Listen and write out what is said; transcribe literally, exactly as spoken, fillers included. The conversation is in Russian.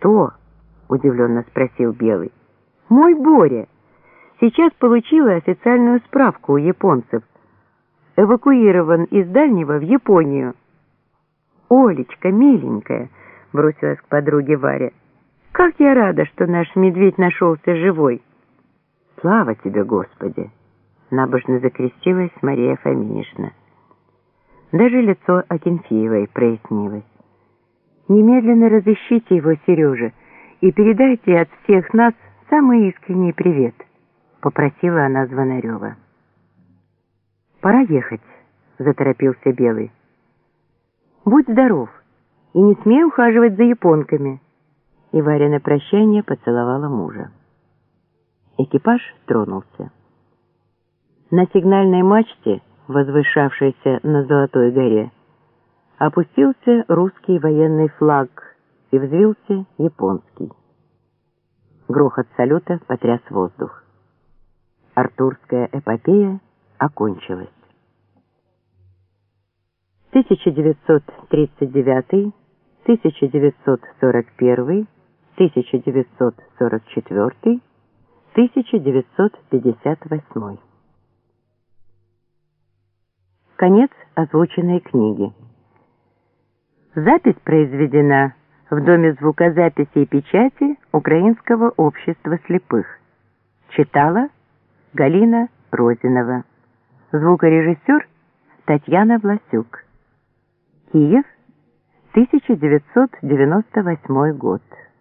«Кто?» — удивленно спросил Белый. «Мой Боря. Сейчас получила официальную справку у японцев. Эвакуирован из дальнего в Японию». «Олечка, миленькая», — бросилась к подруге Варя, — «как я рада, что наш медведь нашелся живой». «Слава тебе, Господи!» — набожно закрестилась Мария Фоминишна. Даже лицо Акинфеевой прояснилось. «Немедленно разыщите его, Сережа, и передайте от всех нас самый искренний привет», — попросила она Звонарева. «Пора ехать», — заторопился Белый. «Будь здоров и не смей ухаживать за японками». И Варя на прощание поцеловала мужа. Экипаж тронулся. На сигнальной мачте, возвышавшейся на Золотой горе, опустился русский военный флаг и взвился японский. Грохот салюта потряс воздух. Артурская эпопея окончилась. тысяча девятьсот тридцать девятый — тысяча девятьсот сорок первый — тысяча девятьсот сорок четвёртый — тысяча девятьсот пятьдесят восьмой. Конец озвученной книги. Запись произведена в Доме звукозаписи и печати Украинского общества слепых. Читала Галина Розинова. Звукорежиссер Татьяна Власюк. Киев, тысяча девятьсот девяносто восьмой год.